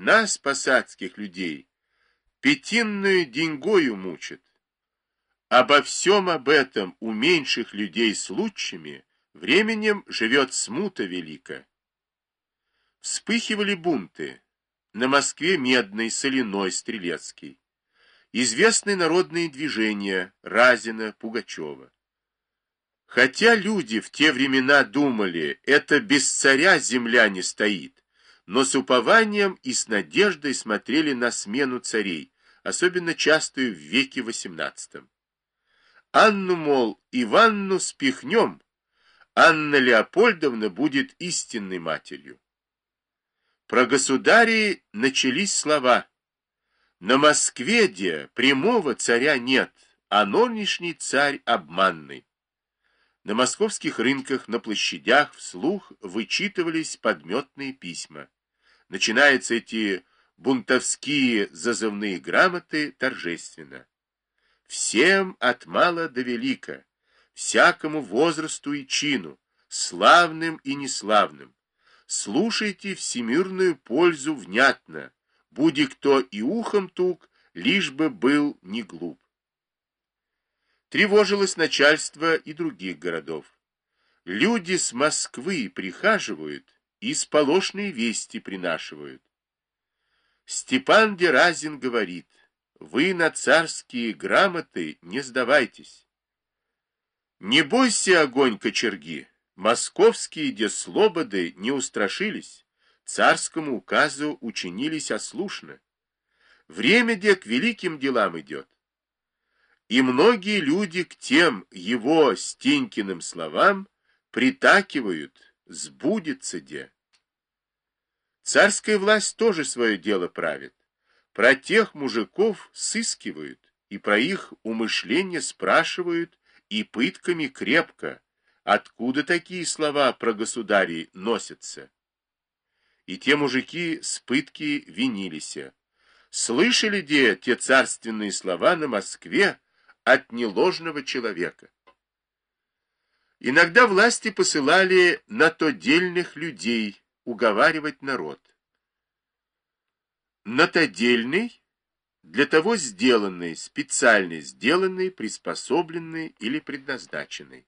нас, посадских людей, пятинную деньгою мучат. Обо всем об этом у меньших людей с лучшими временем живет смута велика. Вспыхивали бунты. На Москве Медный, Соляной, Стрелецкий. Известны народные движения Разина, Пугачева. Хотя люди в те времена думали, это без царя земля не стоит, но с упованием и с надеждой смотрели на смену царей, особенно частую в веке XVIII. Анну, мол, Иванну спихнем, Анна Леопольдовна будет истинной матерью. Про государей начались слова. На Москве, где прямого царя нет, а нынешний царь обманный. На московских рынках, на площадях вслух вычитывались подметные письма. Начинаются эти бунтовские зазывные грамоты торжественно. Всем от мала до велика, всякому возрасту и чину, славным и неславным, слушайте всемирную пользу внятно, буди кто и ухом тук, лишь бы был не глуп. Тревожилось начальство и других городов. Люди с Москвы прихаживают и сполошные вести принашивают. Степан Деразин говорит: вы на царские грамоты не сдавайтесь. Не бойся, огонь кочерги, московские де слободы не устрашились, царскому указу учинились ослушно. Время де к великим делам идет. И многие люди к тем его Стенькиным словам притакивают, сбудется де. Царская власть тоже свое дело правит. Про тех мужиков сыскивают, и про их умышления спрашивают, и пытками крепко, откуда такие слова про государей носятся. И те мужики с пытки винились. Слышали де те царственные слова на Москве от неложного человека? Иногда власти посылали на то дельных людей уговаривать народ. На то дельный, для того сделанный, специально сделанный, приспособленный или предназначенный.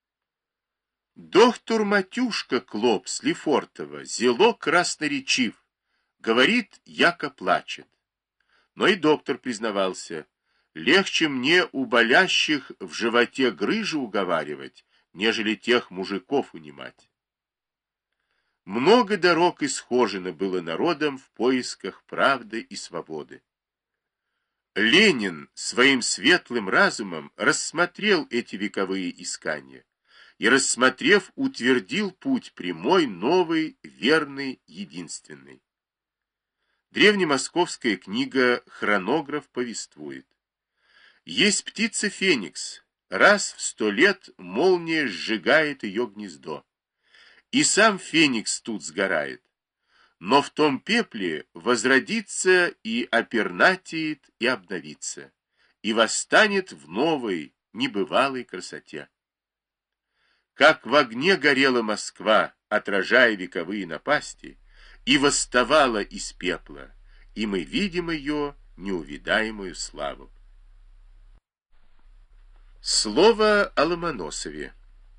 Доктор Матюшка Клоп с Лефортово зело красноречив, говорит, яко плачет. Но и доктор признавался: легче мне у болящих в животе грыжу уговаривать, нежели тех мужиков унимать. Много дорог исхожено было народом в поисках правды и свободы. Ленин своим светлым разумом рассмотрел эти вековые искания и, рассмотрев, утвердил путь прямой, новый, верный, единственный. Древнемосковская книга «Хронограф» повествует. Есть птица Феникс, раз в 100 лет молния сжигает ее гнездо. И сам Феникс тут сгорает, но в том пепле возродится и опернатеет, и обновится, и восстанет в новой, небывалой красоте. Как в огне горела Москва, отражая вековые напасти, и восставала из пепла, и мы видим ее неувидаемую славу. Слово о Ломоносове.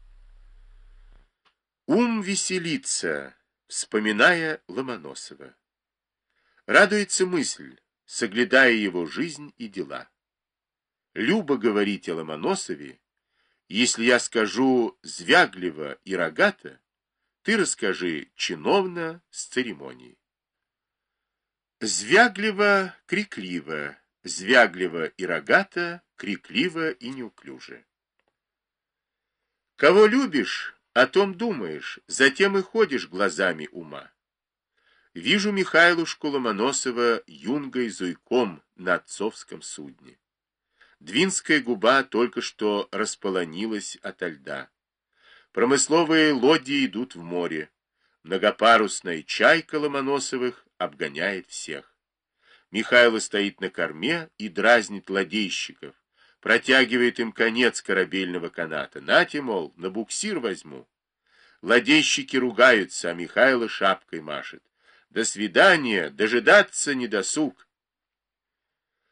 Ум веселится, вспоминая Ломоносова. Радуется мысль, соглядая его жизнь и дела. Любо говорить о Ломоносове, если я скажу звягливо и рогато, ты расскажи чиновно с церемонией. Звягливо, крикливо, звягливо и рогато, крикливо и неуклюже. Кого любишь, о том думаешь, затем и ходишь глазами ума. Вижу Михайлушку Ломоносова юнгой-зуйком на отцовском судне. Двинская губа только что располонилась ото льда. Промысловые лодии идут в море. Многопарусная чайка Ломоносовых обгоняет всех. Михайло стоит на корме и дразнит ладейщиков, протягивает им конец корабельного каната. Нате, мол, на буксир возьму. Ладейщики ругаются, а Михайло шапкой машет. До свидания, дожидаться не досуг.